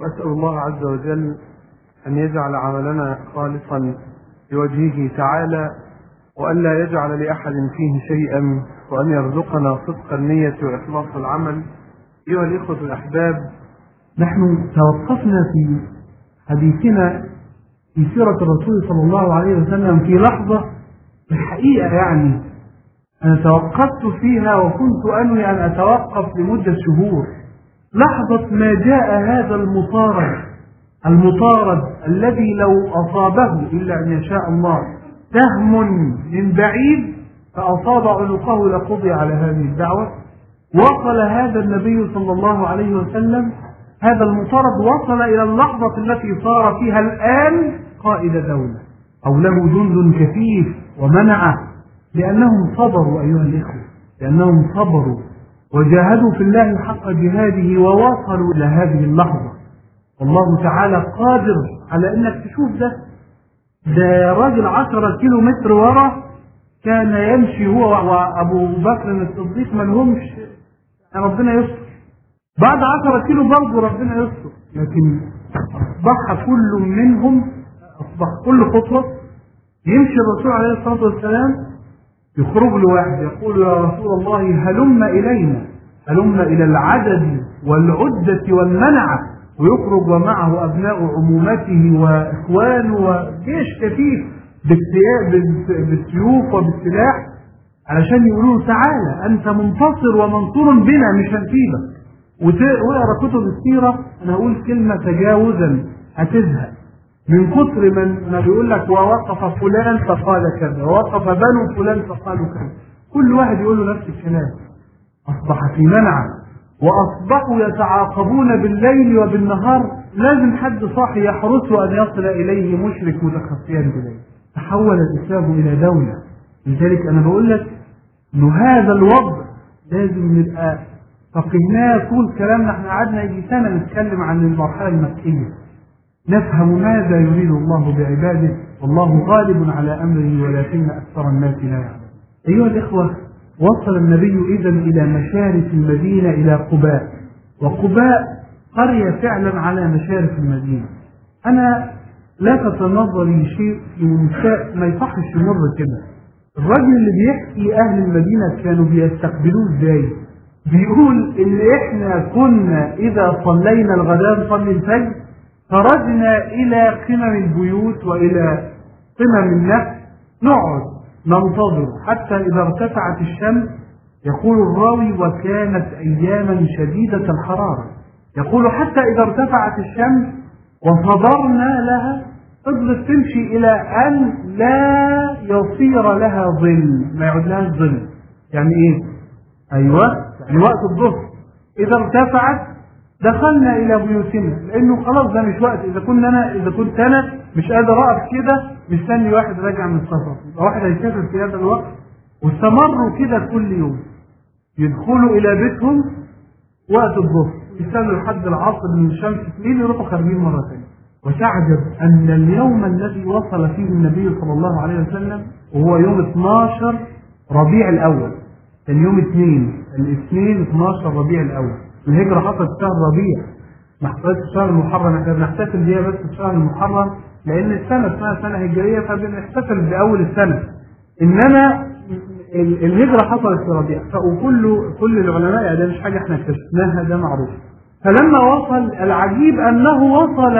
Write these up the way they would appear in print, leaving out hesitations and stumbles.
وأسأل الله عز وجل أن يجعل عملنا خالصا لوجهه تعالى، وأن لا يجعل لأحد فيه شيئا، وأن يرزقنا صدق النية وإخلاص العمل. أيها الإخوة الأحباب، نحن توقفنا في حديثنا في سيرة الرسول صلى الله عليه وسلم في لحظة الحقيقة أنا توقفت فيها وكنت أنوي أن أتوقف لمدة شهور. لحظة ما جاء هذا المطارد الذي لو أصابه إلا أن يشاء الله سهم من بعيد فأصاب عنقه لقضي على هذه الدعوة. وصل هذا النبي صلى الله عليه وسلم، هذا المطارد وصل إلى اللحظة التي صار فيها الآن قائد دولة أو له جند كثيف ومنعه، لأنهم صبروا أيها الإخوة، لأنهم صبروا وجاهدوا في الله حق جهاده ووصلوا إلى هذه اللحظة. والله تعالى قادر على أنك تشوف ده راجل 10 كيلو متر ورا كان يمشي هو وأبو بكر الصديق ما لهمش، ربنا يستر. بعد 10 كيلو برضه ربنا يستر، لكن أصبح كل منهم، أصبح كل خطوة يمشي الرسول عليه الصلاة والسلام يخرج له واحد يقول يا رسول الله هلم إلينا، هلم إلى العدد والعدة والمنعة، ويخرج ومعه أبناء عمومته وإخوانه وجيش كثيف بالسيوف وبالسلاح علشان يقولوا تعالى أنت منتصر ومنصور بنا مش هنسيبك. ويقرأ كتب السيرة، أنا أقول كلمة تجاوزا هتزهق من كتر ما بيقول لك ووقف فلان فقال كذا، ووقف بنو فلان فقالوا كذا، كل واحد يقول له نفس الكلام. أصبح في منع، وأصبحوا يتعاقبون بالليل وبالنهار، لازم حد صاحي يحرسه أن يصل إليه مشرك متخفيا بالليل. تحول الإسلام إلى دولة. لذلك أنا بقول لك إنه هذا الوضع لازم نبقى فقهناه طول كلامنا. احنا قعدنا يجي سنة نتكلم عن المرحلة المكية، نفهم ماذا يريد الله بعباده، والله غالب على أمره ولكن أكثر الناس لا يعلمون. أيها الإخوة، وصل النبي إذن إلى مشارف المدينة، إلى قباء، وقباء قرية فعلا على مشارف المدينة. أنا لا تتنظري شيء في منشاء ما يصحش يمر كده. الرجل اللي بيحكي أهل المدينة كانوا بيستقبلوه إزاي، بيقول إن إحنا كنا إذا صلينا الغداء نصلي الفجر خرجنا إلى قمم البيوت وإلى قمم النخل نقعد ننتظر حتى إذا ارتفعت الشمس. يقول الراوي وكانت أياما شديدة الحرارة، يقول حتى إذا ارتفعت الشمس وصبرنا لها فضلت تمشي إلى أن لا يصير لها ظل، ما يعود لها ظل. يعني إيه؟ أيوة، يعني وقت الظهر إذا ارتفعت دخلنا إلى بيوتنا، لأنه خلاص ده مش وقت. إذا كنت أنا مش قادر أقف كده مستني واحد راجع من السفر، واحد هيسافر في هذا الوقت. واستمروا كده كل يوم يدخلوا إلى بيتهم وقت الظهر، يستنوا لحد العصر من الشمس تميل يروحوا خارجين مرة ثانية. وتعجب أن اليوم الذي وصل فيه النبي صلى الله عليه وسلم وهو يوم 12 ربيع الأول، كان يوم الاثنين 12 ربيع الأول. الهجرة حصلت في شهر ربيع، ما حصلتش في شهر المحرم. احنا بنحتفل بيها بس في شهر المحرم لأن السنة اسمها سنة هجرية فبنحتفل بأول السنة، إنما الهجرة حصلت في ربيع. كل العلماء ده مش حاجة احنا اكتشفناها، ده معروف. فلما وصل العجيب أنه وصل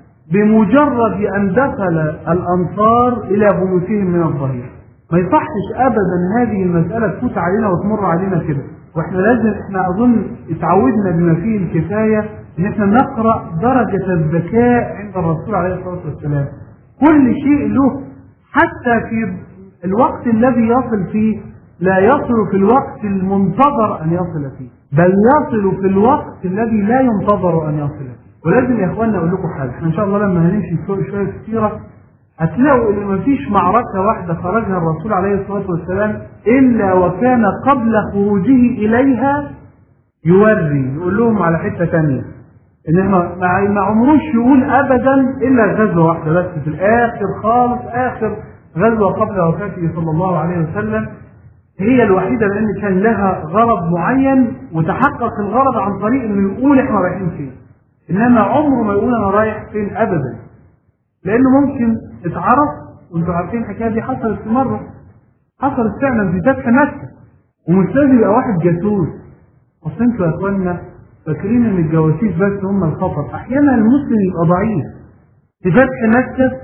بمجرد أن دخل الأنصار إلى بيوتهم من الظهير. ما يصحش أبدا هذه المسألة تفوت علينا وتمر علينا كده، واحنا لازم أظن اتعودنا بما فيه الكفاية ان احنا نقرأ درجة الذكاء عند الرسول عليه الصلاة والسلام. كل شيء له، حتى في الوقت الذي يصل فيه لا يصل في الوقت المنتظر أن يصل فيه، بل يصل في الوقت الذي لا ينتظر أن يصل فيه. ولازم يا أخواننا أقول لكم حاجة، احنا إن شاء الله لما هنمشي شوية في السيرة هتلاقوا إن مفيش معركة واحدة خرجها الرسول عليه الصلاة والسلام إلا وكان قبل خروجه إليها يقول لهم على حتة تانية، إن ما عمروش يقول أبدا إلا غزوة واحدة بس في الآخر خالص، آخر غزوة قبل وفاته صلى الله عليه وسلم هي الوحيدة، لأن كان لها غرض معين وتحقق الغرض عن طريق إنه يقول إحنا رايحين فين. إنما عمره ما يقول أنا رايح فين أبدا، لأنه ممكن اتعرف. وانتوا عارفين الحكاية دي حصلت في مرة، حصلت فعلا في فتح مكة، ومش لازم يبقى واحد جاسوس. أصل انتوا يا إخوانا فاكرين إن الجواسيس بس هم الخطر. أحيانا المسلم يبقى ضعيف. في فتح مكة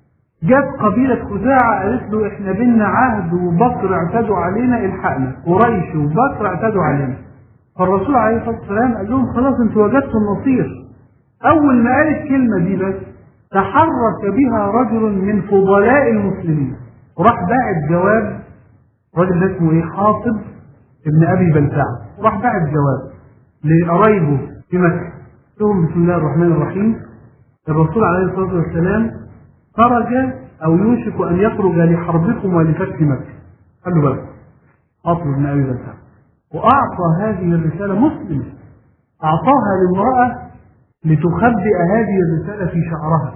جت قبيلة خزاعة قالت له احنا بينا عهد وبكر اعتدوا علينا الحقنا، قريش وبكر اعتدوا علينا. فالرسول عليه الصلاة والسلام قال لهم خلاص انتوا وجدتوا النصير. أول ما قال الكلمة دي بس تحرك بها رجل من فضلاء المسلمين وراح باعت جواب. الراجل ده اسمه ايه؟ حاطب ابن أبي بلتعة. وراح باعت جواب لقرايبه في مكة، لهم بسم الله الرحمن الرحيم الرسول عليه الصلاة والسلام خرج أو يوشك أن يخرج لحربكم ولفتح مكة. قال له بلى حاطب ابن أبي بلتعة. وأعطى هذه الرسالة مسلم، أعطاها لامرأة لتخبئ هذه الرسالة في شعرها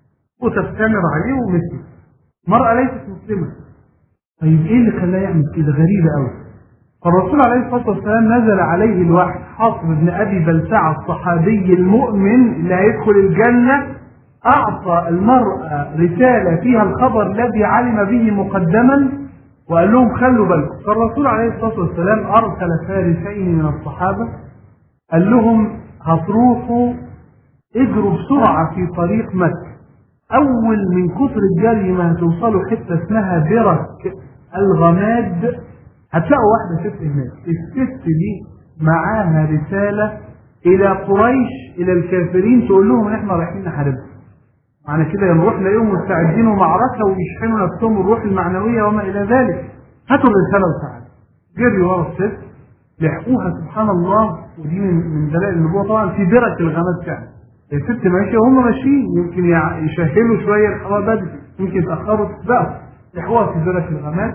وتستمر عليه ومثله. مرأة ليست مسلمة. طيب إيه اللي خلاه يعمل كده؟ غريبة أوي. فالرسول عليه الصلاة والسلام نزل عليه الوحي. حاطب بن أبي بلتعة الصحابي المؤمن اللي هيدخل الجنة أعطى المرأة رسالة فيها الخبر الذي علم به مقدما وقال لهم خلوا بالكم. فالرسول عليه الصلاة والسلام أرسل فارسين من الصحابة قال لهم هتروحوا اجروا بسرعة في طريق مكة. أول من كثر الجري ما هتوصلوا حتة اسمها برك الغماد هتلاقوا واحدة ست هناك. الست دي معاها رسالة إلى قريش إلى الكافرين تقول لهم إحنا رايحين نحاربهم. معنى كده نروح نلاقيهم مستعدين معركة ويشحنوا نفسهم الروح المعنوية وما إلى ذلك. هاتوا الرسالة وتعالوا. جريوا ورا الست لحقوها سبحان الله. ودي من دلائل النبوة طبعا في برك الغماد فعلا. الست ماشية وهم ماشيين يمكن يشهلوا شوية الحوار بدري يمكن يتأخروا بقى. لحقوها في برك الغماد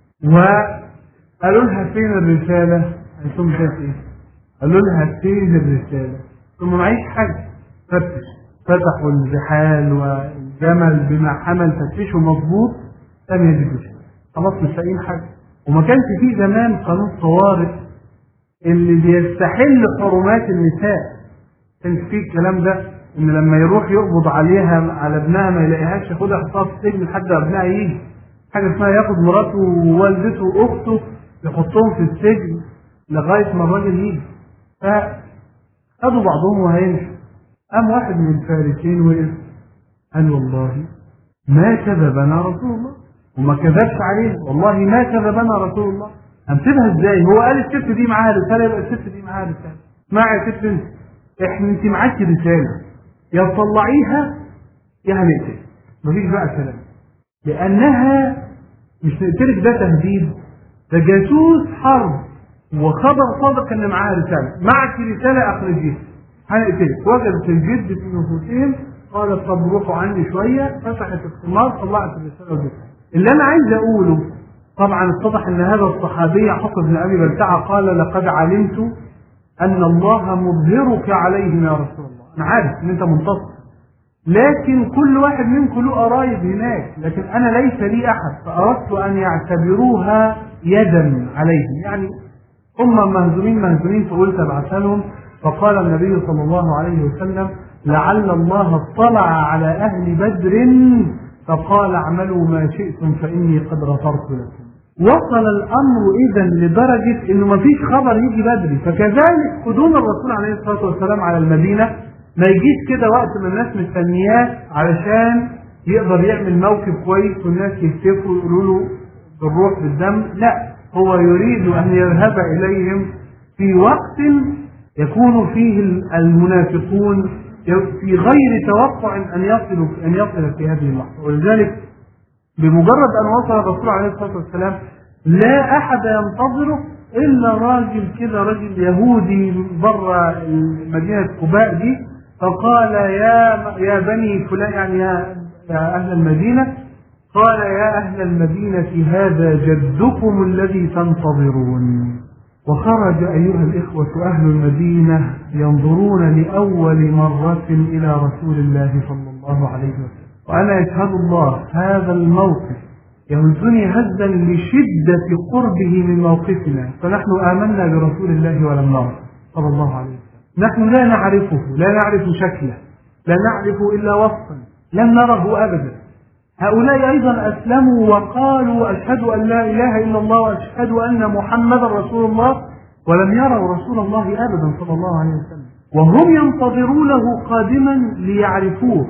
وقالوا لها فين الرسالة؟ ثم جات ايه؟ قالوا لها فين الرسالة؟ ثم معيش حاجة. فتحوا الرحال والجمل بما حمل فتشوا مظبوط لم يجدوا شيء. خلاص مش لاقيين حاجة. وما كانش فيه زمان قانون طوارئ اللي بيستحل حرمات النساء. كان فيه الكلام ده ان لما يروح يقبض عليها على ابنها ما يلاقيهاش ياخدها يحطها في السجن لحد ابنها يجي. حاجه اسمها ياخد مراته ووالدته واخته يحطهم في السجن لغايه ما الراجل يجي. فخدوا بعضهم وهيمشوا. قام واحد من الفارسين وقف قال والله ما كذبنا رسول الله وما كذبش عليه والله ما كذبنا رسول الله. هنسيبها ازاي؟ هو قال الست دي معاها رساله يبقى الست دي معاها رساله. اسمعي يا ست انت معاكي رساله يا تطلعيها يا هنقتل. مفيش بقى كلام لانها مش نقتلك ده تهديد، ده جاسوس حرب وخبر صادق ان معاها رساله. معك رساله اخرجيها هنقتلك. وجدت الجد في نفوسهم قالت طب روحوا عني شويه. فتحت الخمار طلعت الرساله وجدتها. اللي انا عايز اقوله طبعا اتضح ان هذا الصحابي حاطب بن ابي بلتعة قال لقد علمت ان الله مظهرك عليهم يا رسول الله. انا عارف ان انت منتصر لكن كل واحد منكم له قرايب هناك لكن انا ليس لي احد فاردت ان يعتبروها يدا عليهم يعني هم مهزومين فقلت ابعث لهم. فقال النبي صلى الله عليه وسلم لعل الله اطلع على اهل بدر فقال اعملوا ما شئتم فاني قد غفرت لكم. وصل الامر اذا لدرجه انه ما فيش خبر يجي بدري. فكذلك قدوم الرسول عليه الصلاه والسلام على المدينه ما يجيش كده وقت ما الناس مستنياه علشان يقدر يعمل موقف كويس والناس يهتفوا ويقولوا له بالروح بالدم. لا، هو يريد ان يذهب اليهم في وقت يكون فيه المنافقون في غير توقع ان يصل في هذه اللحظه. ولذلك بمجرد ان وصل الرسول عليه الصلاه والسلام لا احد ينتظره الا راجل كده، راجل يهودي بره مدينه قباء دي. فقال يا بني فلان يعني يا اهل المدينه، قال يا اهل المدينه هذا جدكم الذي تنتظرون. وخرج ايها الاخوه اهل المدينه ينظرون لاول مره الى رسول الله صلى الله عليه وسلم. وأنا يشهد الله هذا الموقف يهزني هزا لشدة قربه من موقفنا. فنحن آمنا برسول الله ولم نرى صلى الله عليه وسلم. نحن لا نعرفه، لا نعرف شكله، لا نعرف إلا وصفا، لم نره أبدا. هؤلاء أيضا أسلموا وقالوا أشهد أن لا إله إلا الله وأشهد أن محمدا رسول الله، ولم يروا رسول الله أبدا صلى الله عليه وسلم، وهم ينتظرونه قادما ليعرفوه.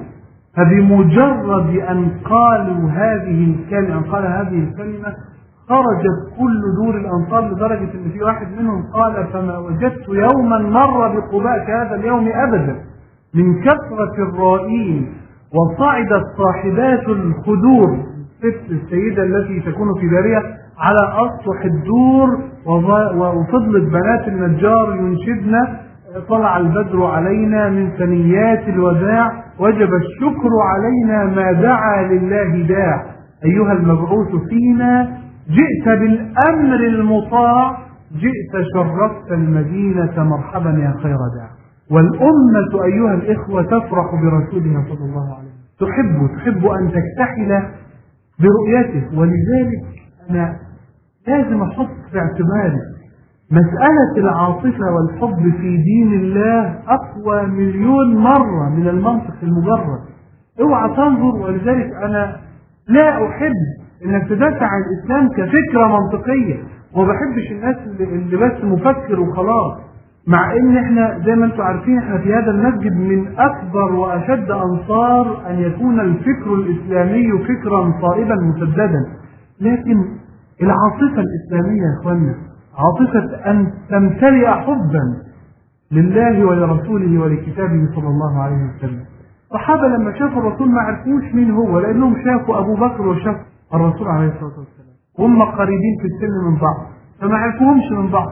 فبمجرد أن قالوا هذه الكلمة خرجت كل دور الأنصار، لدرجة أن في واحد منهم قال فما وجدت يوما مر بقباء كهذا اليوم أبدا من كثرة الرائين. وصعدت صاحبات الخدور السيدة التي تكون في دارها على أسطح الدور، وفضلت بنات النجار ينشدن طلع البدر علينا من ثنيات الوداع وجب الشكر علينا ما دعا لله داع. أيها المبعوث فينا جئت بالأمر المطاع، جئت شرفت المدينة مرحبا يا خير داع. والأمة أيها الإخوة تفرح برسولها صلى الله عليه وسلم، تحب أن تكتحل برؤيته. ولذلك أنا لازم أحط في اعتباري مسألة العاطفة والحب في دين الله أقوى مليون مرة من المنطق المجرد. اوعى تنظر. ولذلك أنا لا أحب أنك تدافع عن الإسلام كفكرة منطقية، وما بحبش الناس اللي بس مفكر وخلاص، مع ان احنا زي ما انتم عارفين احنا في هذا المسجد من اكبر واشد انصار ان يكون الفكر الاسلامي فكرا صائبا مسددا. لكن العاطفة الاسلامية يا اخوانا عاطفة ان تمتلئ حبا لله ولرسوله ولكتابه صلى الله عليه وسلم. الصحابة لما شافوا الرسول ما عرفوش مين هو، لانهم شافوا ابو بكر وشافوا الرسول عليه الصلاة والسلام، هم قريبين في السن من بعض فما عرفوهمش من بعض.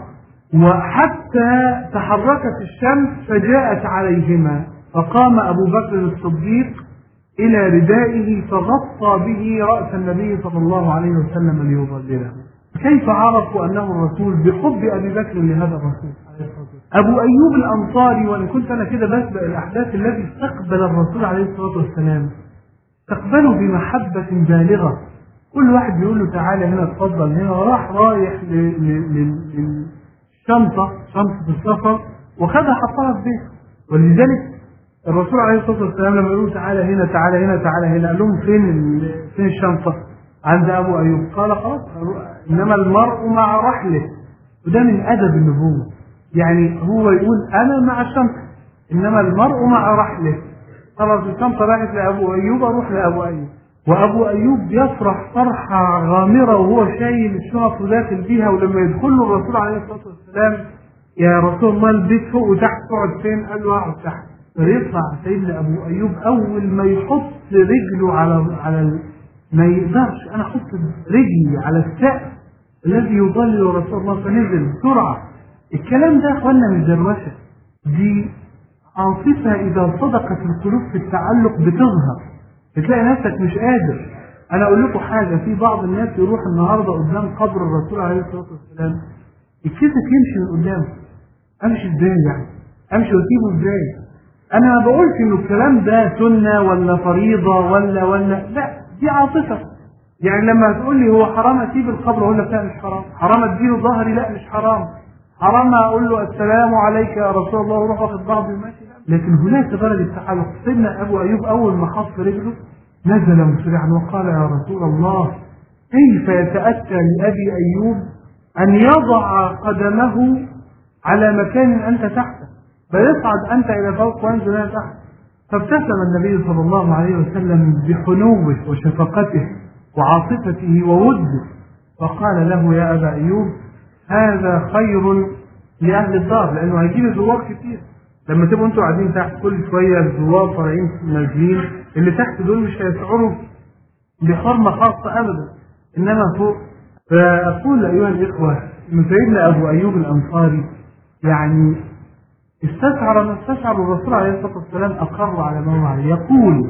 وحتى تحركت الشمس فجاءت عليهما، فقام أبو بكر الصديق إلى ردائه فغطى به رأس النبي صلى الله عليه وسلم ليظلله. كيف عرفوا أنه الرسول؟ بحب أبي بكر لهذا الرسول. أبو أيوب الأنصاري، وإن كنت أنا كده بسبق الأحداث التي استقبل الرسول عليه الصلاة والسلام، استقبله بمحبة بالغة. كل واحد بيقول له تعالى هنا اتفضل هنا، وراح رايح شنطة السفر وخدها حطها في بيته. ولذلك الرسول عليه الصلاة والسلام لما يقولوا تعالى هنا قال لهم فين الشنطة؟ عند أبو أيوب. قال خلاص، إنما المرء مع رحله. وده من أدب النبوة، يعني هو يقول أنا مع الشنطة إنما المرء مع رحله. خلاص الشنطة راحت لأبو أيوب، أروح لأبو أيوب. وأبو أيوب يفرح فرحة غامرة وهو شايل الشنط وداخل بيها. ولما يدخل له الرسول عليه الصلاة والسلام يا رسول الله البيت فوق وتحت، تقعد فين؟ قال له اقعد تحت. فيطلع سيدنا أبو أيوب أول ما يحط رجله على ما يقدرش، أنا أحط رجلي على السقف الذي يضلل رسول الله، فنزل بسرعة. الكلام ده أخوانا من دروشة، دي عاطفة إذا صدقت القلوب في التعلق بتظهر، بتلاقي نفسك مش قادر. أنا أقول لكم حاجة، في بعض الناس يروح النهاردة قدام قبر الرسول عليه الصلاة والسلام يتكسف يمشي من قدامه. أمشي إزاي يعني؟ أمشي وأسيبه إزاي؟ أنا ما بقولش إنه الكلام ده سنة ولا فريضة ولا لا، دي عاطفة. يعني لما تقول لي هو حرام أسيب القبر أقول لك لا مش حرام. حرام أديله ظهري؟ لا مش حرام. حرام أقول له السلام عليك يا رسول الله وروح واخد بعضي وماشي؟ لكن هناك درجة تعلق. سيدنا أبو أيوب أول ما حط رجله نزل مسرعا وقال يا رسول الله كيف يتأتى لأبي أيوب أن يضع قدمه على مكان أنت تحته، بل يصعد أنت إلى فوق وأنزل أنا تحت. فابتسم النبي صلى الله عليه وسلم بحنوه وشفقته وعاطفته ووده، وقال له يا أبا أيوب هذا خير لأهل الدار، لأنه هيجيب زوار كتير. لما تبقوا انتوا قاعدين تحت كل شوية الزوار طالعين نازلين، اللي تحت دول مش هيشعروا بحرمة خاصة أبدا، إنما فوق. فأقول أيها الإخوة من سيدنا أبو أيوب الأنصاري يعني استشعر ما استشعر الرسول عليه الصلاة والسلام، أقر على ما هو عليه. يقول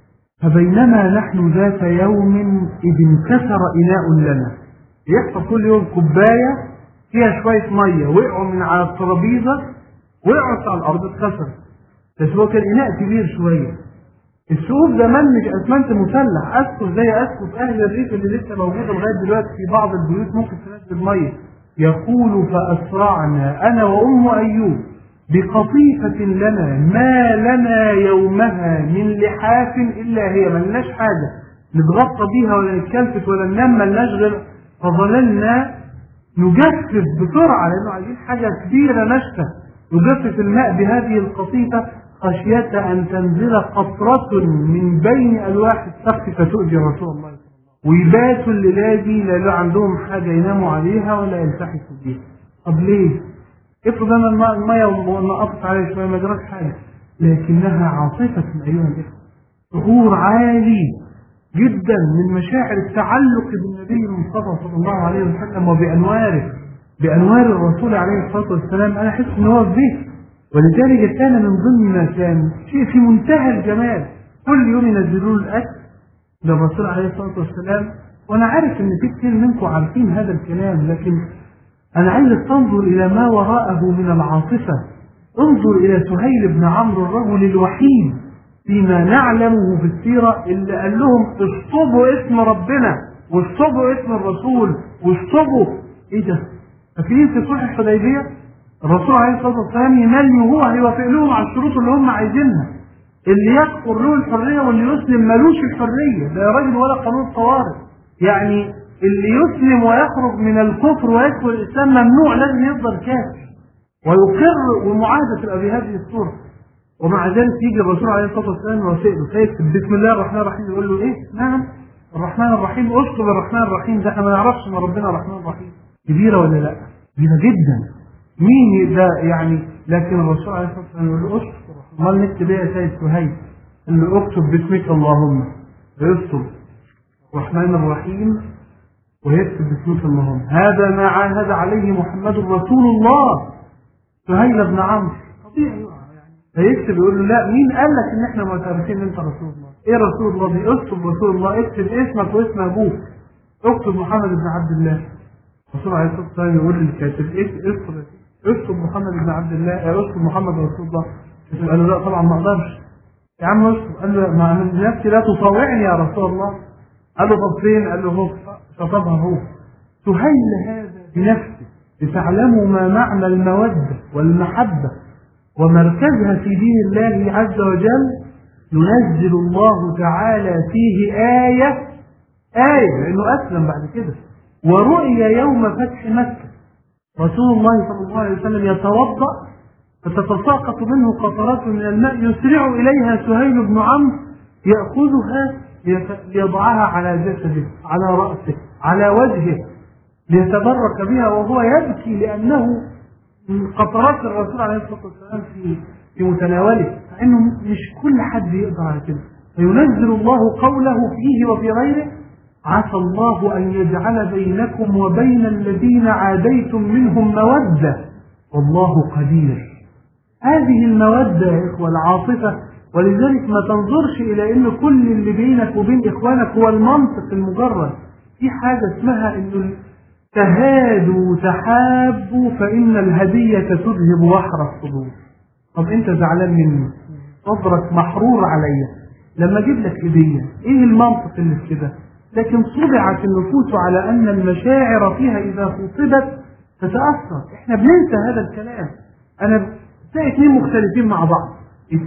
فبينما نحن ذات يوم إذ انكسر إناء لنا. يحصل كل يوم كوباية فيها شوية مية وقعوا من على الترابيزة، وقعوا على الأرض اتكسر، بس هو كان إناء كبير شوية. السقوف زمان مش أسمنت مسلح، أسقف زي أسقف أهل الريف اللي لسه موجودة لغاية دلوقتي في بعض البيوت ممكن تنزل مية. يقول فأسرعنا أنا وأم أيوب بقطيفة لنا ما لنا يومها من لحاف إلا هي، ما لناش حاجة نتغطى بيها ولا نتكلفت ولا ننام، ما لناش غير. فظللنا نجفف بسرعة لأنه عايزين حاجة كبيرة ناشفة، نجفف الماء بهذه القطيفة خشية أن تنزل قطرة من بين ألواح السقف فتؤذي رسول الله، ويباتوا الليلة دي لا عندهم حاجة يناموا عليها ولا يلتحفوا بيها. طب ليه؟ افرض أنا المية ونقطت عليها شوية ما جراش حاجة، لكنها عاطفة أيها الإخوة، شعور عالي جدا من مشاعر التعلق بالنبي المصطفى صلى الله عليه وسلم وبأنواره، بأنوار الرسول عليه الصلاة والسلام. أنا أحس إن هو في بيت، ولذلك كان من ضمن ما كان شيء في منتهى الجمال، كل يوم ينزلون الأكل للرسول عليه الصلاة والسلام. وأنا عارف إن في كثير منكم عارفين هذا الكلام، لكن أنا عايزك تنظر إلى ما وراءه من العاطفة. انظر إلى سهيل بن عمرو الرجل الوحيد فيما نعلمه في السيرة اللي قال لهم اشطبوا اسم ربنا واشطبوا اسم الرسول واشطبوا. ايه ده؟ فاكرين في صلح الحديبية الرسول عليه الصلاة والسلام يملي وهو هيوافق لهم على الشروط اللي هم عايزينها، اللي يكفر له الحرية واللي يسلم ملوش الحرية، لا يا راجل ولا قانون طوارئ. يعني اللي يسلم ويخرج من الكفر ويدخل الإسلام ممنوع، لازم يفضل كافر ويقر ومعاهدة تبقى بهذه الصورة. ومع ذلك يجي الرسول عليه الصلاة والسلام ويسأله فيكتب بسم الله الرحمن الرحيم، يقول له ايه؟ نعم الرحمن الرحيم، اشطب الرحمن الرحيم. ده احنا ما نعرفش ان ربنا الرحمن الرحيم. كبيرة ولا لا؟ كبيرة جدا. مين ده يعني؟ لكن الرسول عليه الصلاة والسلام يقول له اشطب. امال نكتب ايه يا سيد سهيل؟ قال له اكتب باسمك اللهم، يكتب الرحمن الرحيم ويكتب باسمك اللهم. هذا ما عاهد عليه محمد رسول الله. سهيل بن عمرو طبيعي فيكتب يقول له لا، مين قال لك ان احنا معترفين ان انت رسول الله؟ ايه رسول الله دي؟ اكتب رسول الله، اكتب اسمك واسم ابوك، اكتب محمد بن عبد الله. الرسول عليه الصلاه والسلام يقول للكاتب اكتب محمد بن عبد الله، اكتب محمد رسول الله. قال له لا طبعا ما اقدرش يا عم اكتب. قال له ما من نفسي لا تطاوعني يا رسول الله. قال له طب فين؟ قال له هو شطبها هو. سهيل هذا بنفسه لتعلموا ما معنى الموده والمحبه ومركزها في دين الله عز وجل. ينزل الله تعالى فيه آية لأنه أسلم بعد كده. ورؤيا يوم فتح مكة رسول الله صلى الله عليه وسلم يتوضأ فتتساقط منه قطرات من الماء، يسرع إليها سهيل بن عمرو يأخذها ليضعها على جسده، على رأسه، على وجهه، ليتبرك بها وهو يبكي، لأنه من قطرات الرسول عليه الصلاة والسلام في متناوله، فإنه مش كل حد يقدر على كده. فينزل الله قوله فيه وفي غيره: عسى الله أن يجعل بينكم وبين الذين عاديتم منهم مودة والله قدير. هذه المودة يا إخوة العاطفة. ولذلك ما تنظرش إلى أن كل اللي بينك وبين إخوانك هو المنطق المجرد. في حاجة اسمها أنه تهادوا تحابوا فإن الهدية تذهب وحر الصدور. طب أنت زعلان مني، صدرك محرور عليا لما أجيب لك هدية، إيه المنطق اللي في كده؟ لكن طبعت النفوس على أن المشاعر فيها إذا خطبت تتأثر. إحنا بننسى هذا الكلام. أنا تلاقي اثنين مختلفين مع بعض،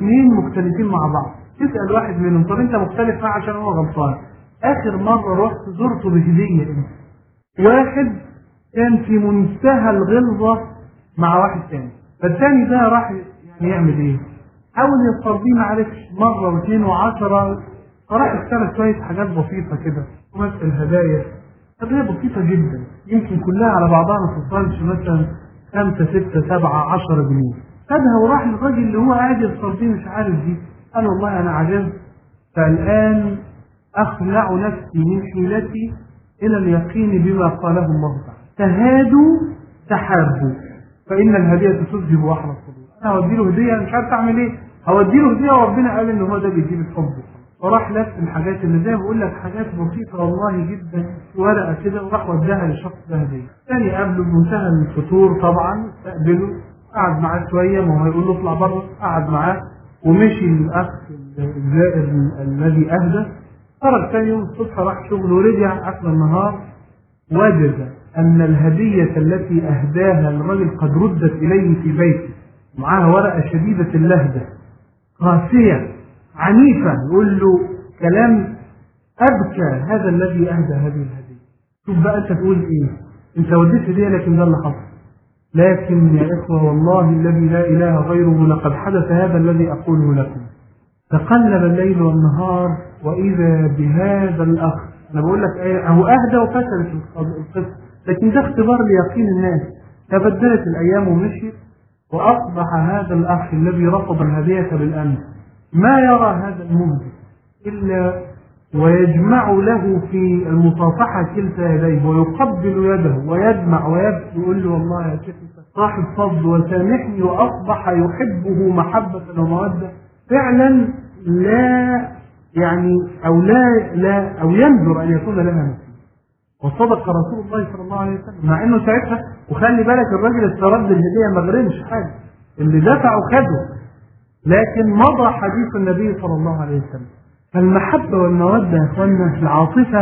تسأل واحد منهم طب أنت مختلف معه عشان هو غلطان. آخر مرة رحت زرته بهدية إنت. واحد كان في منتهى الغلظة مع واحد ثاني، فالثاني ده راح يعني يعمل ايه؟ حاول يسترضيه، ما عرفش، مرة واثنين وعشرة، فراح اشترى شوية حاجات بسيطة كده ومثل هدايا، هدايا بسيطة جدا يمكن كلها على بعضها ما توصلش مثلا 5 6 7 10 جنيه. خدها وراح للراجل اللي هو قاعد يسترضيه مش عارف دي، قال والله انا عجزت فالآن اخلع نفسي من حيلتي إلى اليقين بما قاله الله تعالى. تهادوا تحابوا فإن الهدية تذهب وحر الصدور. أنا هودي له هدية مش عارف أعمل إيه، هودي له هدية وربنا قال إن هو ده بيجيب الحب. وراح لف الحاجات اللي زي ما بقول لك حاجات بسيطة والله جدا، ورقة كده، وراح وداها للشخص ده هدية. ثاني قبله بمنتهى الفتور طبعا، استقبله، قعد معاه شوية، ما هو هيقول له اطلع بره، قعد معاه ومشي الأخ الزائر الذي أهدى. خرج ثاني يوم الصبح راح شغله ورجع آخر النهار وجد أن الهدية التي أهداها الرجل قد ردت إليه في بيته، معاها ورقة شديدة اللهجة قاسية عنيفة، يقول له كلام أبكى هذا الذي أهدى هذه الهدية. شوف بقى أنت تقول إيه؟ أنت وديت هدية لكن ده اللي حصل. لكن يا إخوة والله الذي لا إله غيره لقد حدث هذا الذي أقوله لكم. تقلب الليل والنهار وإذا بهذا الأخ، أنا بقول لك أهو أهدى وفشلت القصة، لكن ده اختبار ليقين الناس. تبدلت الأيام ومشيت وأصبح هذا الأخ الذي رفض الهدية بالأمس ما يرى هذا المهدي إلا ويجمع له في المصافحة كلتا يديه ويقبل يده ويدمع ويبكي ويقول له والله يا شيخ صاحب فضل وسامحني، وأصبح يحبه محبة ومودة فعلا لا يعني أو ينذر أن يكون لها نصيب. وصدق رسول الله صلى الله عليه وسلم، مع انه ساعتها وخلي بالك الراجل استرد الهديه ما غرمش حاجه، اللي دفعه خده، لكن مضى حديث النبي صلى الله عليه وسلم. فالمحبه والموده يا اخوانا، العاطفه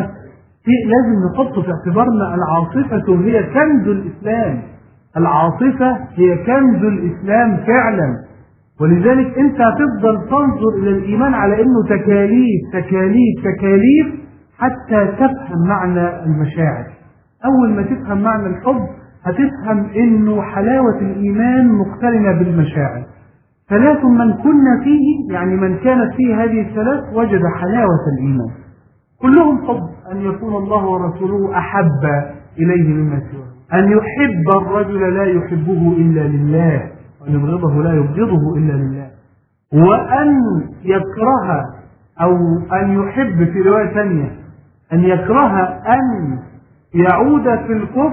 لازم نحط في اعتبارنا، العاطفه هي كنز الاسلام، العاطفه هي كنز الاسلام فعلا. ولذلك انت هتفضل تنظر الى الايمان على انه تكاليف تكاليف تكاليف حتى تفهم معنى المشاعر. أول ما تفهم معنى الحب هتفهم إنه حلاوة الإيمان مقترنة بالمشاعر. ثلاث من كنا فيه، يعني من كانت فيه هذه الثلاث وجد حلاوة الإيمان. كلهم حب، أن يكون الله ورسوله أحب إليه مما سواه، أن يحب الرجل لا يحبه إلا لله، وأن يبغضه لا يبغضه إلا لله، وأن يكره أو أن يحب في رواية ثانية أن يكره أن يعود في الكفر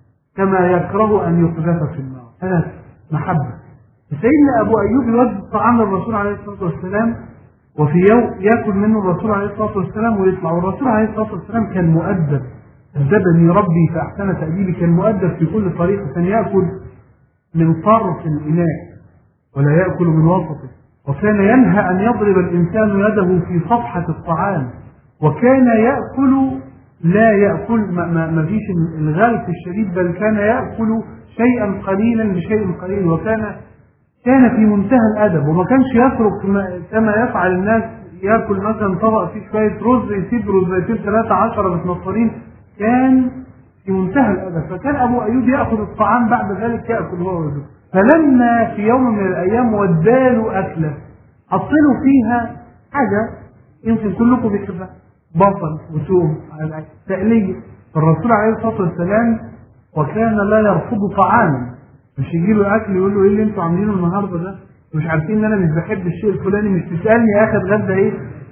كما يكره أن يقذف في النار. ثلاث محبة. سيدنا أبو أيوب يوجد طعام الرسول عليه الصلاة والسلام، وفي يوم يأكل منه الرسول عليه الصلاة والسلام ويطلع، والرسول عليه الصلاة والسلام كان مؤدب، أدبني ربي فأحسن تأديبي، كان مؤدب في كل طريقة، كان يأكل من طرف الإناء ولا يأكل من وسطه، وكان ينهى أن يضرب الإنسان يده في صفحة الطعام، وكان يأكل لا يأكل ما فيش الغلف الشديد، بل كان يأكل شيئا قليلا بشيء قليل، وكان في منتهى الأدب، وما كانش يترك كما يفعل الناس، يأكل مثلا طبق فيه شوية رز يسيب رزيتين 13 متنصرين، كان في منتهى الأدب. فكان أبو أيوب يأخذ الطعام بعد ذلك يأكل هو وزوجته. فلما في يوم من الأيام وداله أكلة حطله فيها حاجة يمكن كلكم بيحبها، بصل وثوم تقلية، فالرسول عليه الصلاة والسلام وكان لا يرفض طعاما، مش يجي له أكل يقول له إيه اللي أنتوا عاملينه النهارده ده؟ مش عارفين إن أنا مش بحب الشيء الفلاني، مش تسألني يا أخي اتغدى إيه؟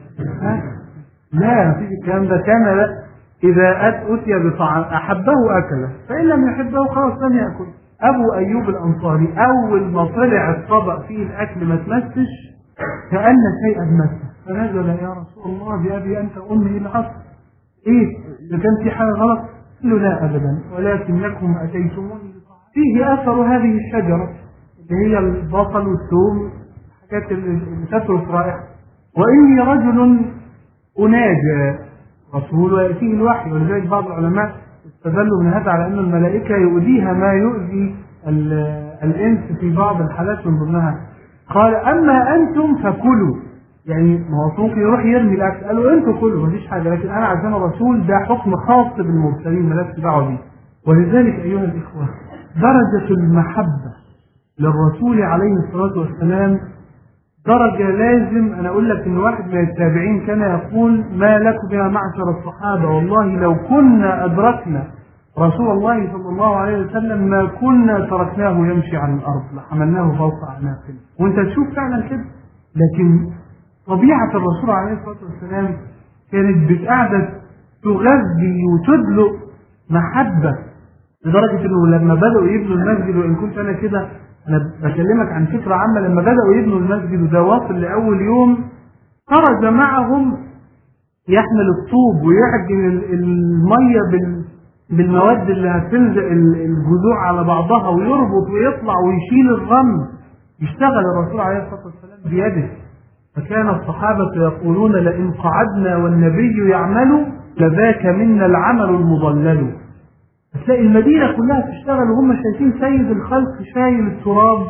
لا مفيش الكلام ده. كان لا إذا أتي بطعام أحبه أكله، فإن لم يحبه خلاص لم يأكل. أبو أيوب الأنصاري أول ما طلع الطبق فيه الأكل ما تمسش كأن شيئا مسه، فنزل يا رسول الله بأبي أنت أمي العصر، إيه إذا كان في حاجة غلط؟ قال له لا أبدا، ولكنكم أتيتموني فيه أثر هذه الشجرة اللي هي البصل والثوم، الحاجات اللي تترك رائحة، وإني رجل أناجى رسول ويأتيه الوحي. ولذلك بعض العلماء استدلوا من هذا على أن الملائكة يؤذيها ما يؤذي الإنس في بعض الحالات، من ضمنها قال أما أنتم فكلوا، يعني ما هو ممكن يروح يرمي الأكل، قالوا أنتم كلوا مفيش حاجة، لكن أنا عشان الرسول ده حكم خاص بالمرسلين مالكش دعوة بيه. ولذلك أيها الإخوة درجة المحبة للرسول عليه الصلاة والسلام درجة لازم أنا أقول لك إن واحد من التابعين كان يقول ما لكم يا معشر الصحابة، والله لو كنا أدركنا رسول الله صلى الله عليه وسلم ما كنا تركناه يمشي على الأرض لحملناه فوق أعناقنا. وأنت تشوف فعلا كده، لكن طبيعة الرسول عليه الصلاة والسلام كانت بتقعد تغذي وتدلق محبة، لدرجة إنه لما بدأوا يبنوا المسجد، وإن كنت أنا كده أنا بكلمك عن فكرة عامة، لما بدأوا يبنوا المسجد وده واصل لأول يوم، خرج معهم يحمل الطوب ويعجن المية بالمواد اللي هتلزق الجذوع على بعضها، ويربط ويطلع ويشيل الرمل، يشتغل الرسول عليه الصلاة والسلام بيده. فكان الصحابة يقولون لئن قعدنا والنبي يعمل لذاك منا العمل المضلل. تلاقي المدينة كلها تشتغل وهم شايفين سيد الخلق شايل التراب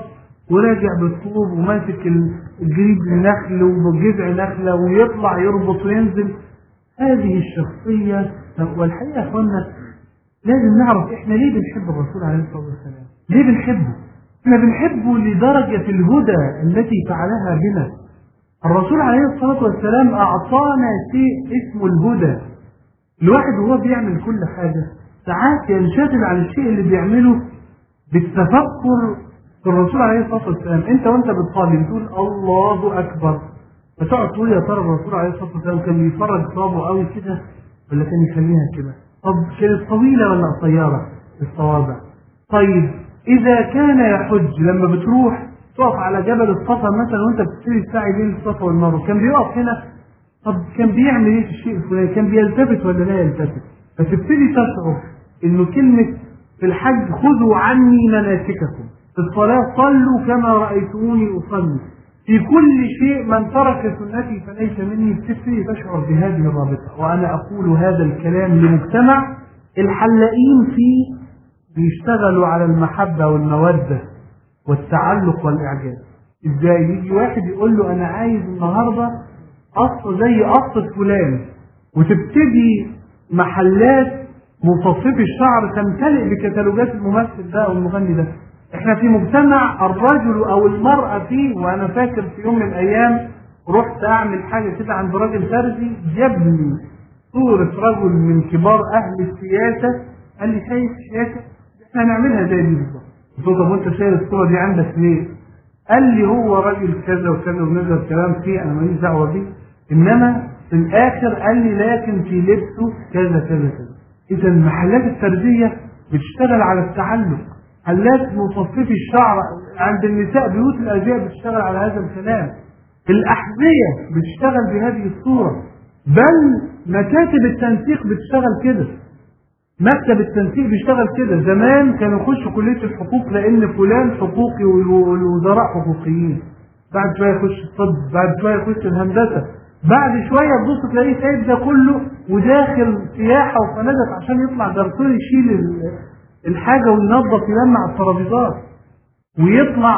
وراجع بالطوب وماسك الجريد النخل وجذع نخله ويطلع يربط وينزل. هذه الشخصيه. والحقيقه يا اخوانا لازم نعرف احنا ليه بنحب الرسول عليه الصلاه والسلام. ليه بنحبه؟ احنا بنحبه لدرجه الهدى التي فعلها بنا. الرسول عليه الصلاه والسلام اعطانا شيء اسمه الهدى. الواحد وهو بيعمل كل حاجه ساعات ينشغل عن الشيء اللي بيعمله بالتفكر في الرسول عليه الصلاه والسلام. انت وانت بتصلي بتقول الله اكبر، فتقعد تقول يا ترى الرسول عليه الصلاه والسلام كان بيفرج صوابه قوي كده ولا كان يخليها كده؟ طب كانت طويله ولا قصيره الصوابع؟ طيب اذا كان يحج لما بتروح تقف على جبل الصفا مثلا وانت بتسير السعي بين الصفا والمروه، كان بيقف هنا؟ طب كان بيعمل ايه في الشيء الفلاني؟ كان بيلتفت ولا لا يلتفت؟ فتبتدي تشعر انه كلمه في الحج خذوا عني مناسككم، في الصلاه صلوا كما رايتموني اصلي، في كل شيء من ترك سنتي فليس مني. بتبتدي تشعر بهذه الرابطه. وانا اقول هذا الكلام لمجتمع الحلاقين فيه بيشتغلوا على المحبه والموده والتعلق والاعجاب. ازاي يجي واحد يقول له انا عايز النهارده قصه زي قصه فلان، وتبتدي محلات مصففي الشعر تمتلئ بكتالوجات الممثل ده او المغني ده. احنا في مجتمع الرجل او المرأة فيه. وانا فاكر في يوم من الايام رحت اعمل حاجة كده عند راجل ترزي جابني صورة رجل من كبار اهل السياسة، قال لي شايف السياسة احنا هنعملها زي دي بالظبط. قلت له طب وانت شايف الصورة دي عندك ليه؟ قال لي هو راجل كذا وكذا ونزل كلام فيه انا ماليش دعوة بيه، انما في الاخر قال لي لكن في لبسه كذا كذا كذا. اذا محلات التربية بتشتغل على التعلق، محلات مصففي الشعر عند النساء بيوت الازياء بتشتغل على هذا الكلام، الاحذية بتشتغل بهذه الصورة، بل مكاتب التنسيق بتشتغل كده. مكتب التنسيق بيشتغل كده. زمان كانوا يخشوا كلية الحقوق لان فلان حقوقي والوزراء حقوقيين، بعد شوية يخش الطب، بعد شوية يخش الهندسة، بعد شوية تبص تلاقيه سايب ده كله وداخل سياحة وفنادق عشان يطلع جرسون يشيل الحاجة وينظف يلمع الترابيزات، ويطلع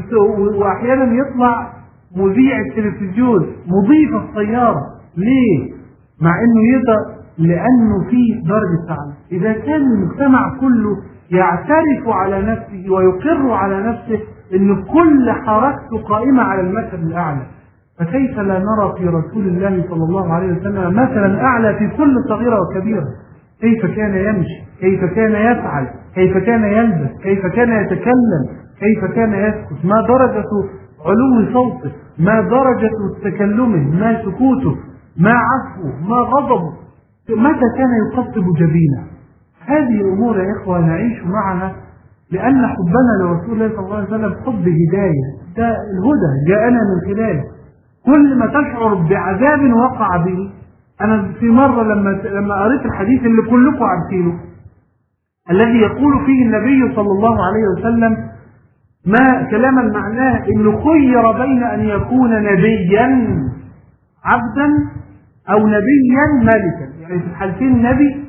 واحيانا يطلع مذيع التلفزيون، مضيف السيارة. ليه؟ مع انه يقدر، لانه فيه درجة تعلم. اذا كان المجتمع كله يعترف على نفسه ويقر على نفسه ان كل حركته قائمة على المثل الاعلى، فكيف لا نرى في رسول الله صلى الله عليه وسلم مثلا اعلى في كل صغيرة وكبيرة؟ كيف كان يمشي، كيف كان يفعل، كيف كان يلبس، كيف كان يتكلم، كيف كان يسكت، ما درجة علو صوته، ما درجة تكلمه، ما سكوته، ما عفوه، ما غضبه، متى كان يقطب جبينه. هذه الأمور يا إخوة نعيش معها لأن حبنا لرسول الله صلى الله عليه وسلم حب هداية. ده الهدى جاءنا من خلاله. كل ما تشعر بعذاب وقع به. أنا في مرة لما قريت الحديث اللي كلكم عارفينه الذي يقول فيه النبي صلى الله عليه وسلم ما كلاما معناه إنه خير بين أن يكون نبيا عبدا أو نبيا ملكا، يعني في الحالتين نبي